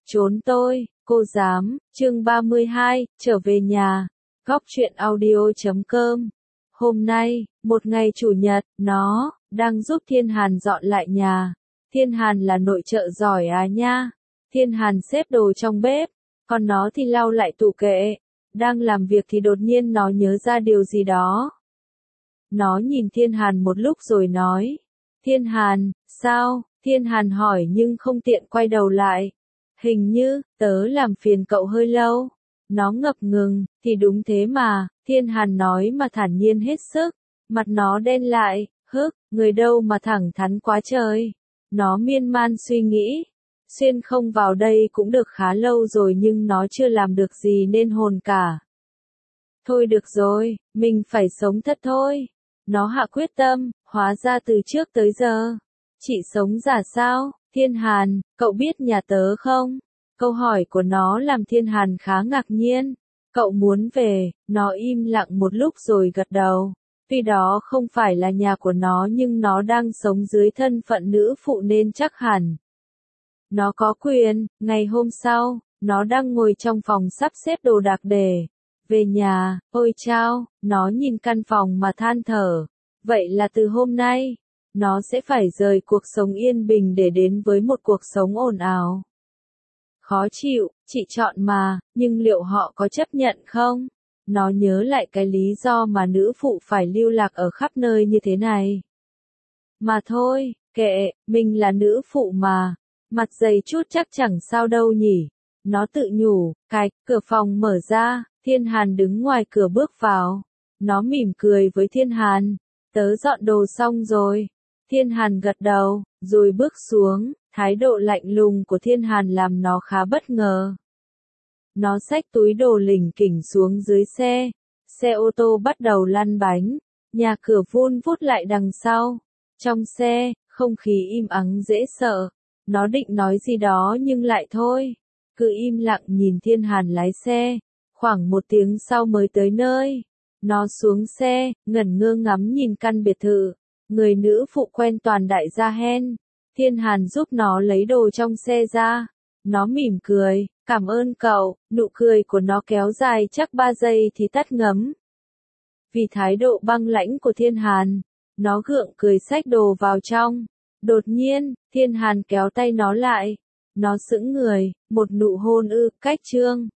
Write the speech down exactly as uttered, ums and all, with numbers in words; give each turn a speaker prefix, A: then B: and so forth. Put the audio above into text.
A: Trốn tôi, cô dám, chương ba mươi hai, trở về nhà, góc truyện audio chấm com. Hôm nay, một ngày chủ nhật, nó, đang giúp Thiên Hàn dọn lại nhà. Thiên Hàn là nội trợ giỏi à nha. Thiên Hàn xếp đồ trong bếp, còn nó thì lau lại tủ kệ. Đang làm việc thì đột nhiên nó nhớ ra điều gì đó. Nó nhìn Thiên Hàn một lúc rồi nói. Thiên Hàn, sao? Thiên Hàn hỏi nhưng không tiện quay đầu lại. Hình như, tớ làm phiền cậu hơi lâu. Nó ngập ngừng, thì đúng thế mà, Thiên Hàn nói mà thản nhiên hết sức. Mặt nó đen lại, hức, người đâu mà thẳng thắn quá trời. Nó miên man suy nghĩ. Xuyên không vào đây cũng được khá lâu rồi nhưng nó chưa làm được gì nên hồn cả. Thôi được rồi, mình phải sống thật thôi. Nó hạ quyết tâm, hóa ra từ trước tới giờ. Chị sống giả sao? Thiên Hàn, cậu biết nhà tớ không? Câu hỏi của nó làm Thiên Hàn khá ngạc nhiên. Cậu muốn về, nó im lặng một lúc rồi gật đầu. Tuy đó không phải là nhà của nó nhưng nó đang sống dưới thân phận nữ phụ nên chắc hẳn. Nó có quyền. Ngày hôm sau, nó đang ngồi trong phòng sắp xếp đồ đạc để về nhà. Ôi chao, nó nhìn căn phòng mà than thở. Vậy là từ hôm nay, nó sẽ phải rời cuộc sống yên bình để đến với một cuộc sống ồn ào. Khó chịu, chị chọn mà, nhưng liệu họ có chấp nhận không? Nó nhớ lại cái lý do mà nữ phụ phải lưu lạc ở khắp nơi như thế này. Mà thôi, kệ, mình là nữ phụ mà. Mặt dày chút chắc chẳng sao đâu nhỉ. Nó tự nhủ, cạch, cửa phòng mở ra, Thiên Hàn đứng ngoài cửa bước vào. Nó mỉm cười với Thiên Hàn. Tớ dọn đồ xong rồi. Thiên Hàn gật đầu, rồi bước xuống. Thái độ lạnh lùng của Thiên Hàn làm nó khá bất ngờ. Nó xách túi đồ lỉnh kỉnh xuống dưới xe. Xe ô tô bắt đầu lăn bánh. Nhà cửa vun vút lại đằng sau. Trong xe, không khí im ắng dễ sợ. Nó định nói gì đó nhưng lại thôi. Cứ im lặng nhìn Thiên Hàn lái xe. Khoảng một tiếng sau mới tới nơi. Nó xuống xe, ngẩn ngơ ngắm nhìn căn biệt thự. Người nữ phụ quen toàn đại gia hen. Thiên Hàn giúp nó lấy đồ trong xe ra. Nó mỉm cười, cảm ơn cậu, nụ cười của nó kéo dài chắc ba giây thì tắt ngấm. Vì thái độ băng lãnh của Thiên Hàn, nó gượng cười xách đồ vào trong. Đột nhiên, Thiên Hàn kéo tay nó lại. Nó sững người, một nụ hôn ư, cách trương.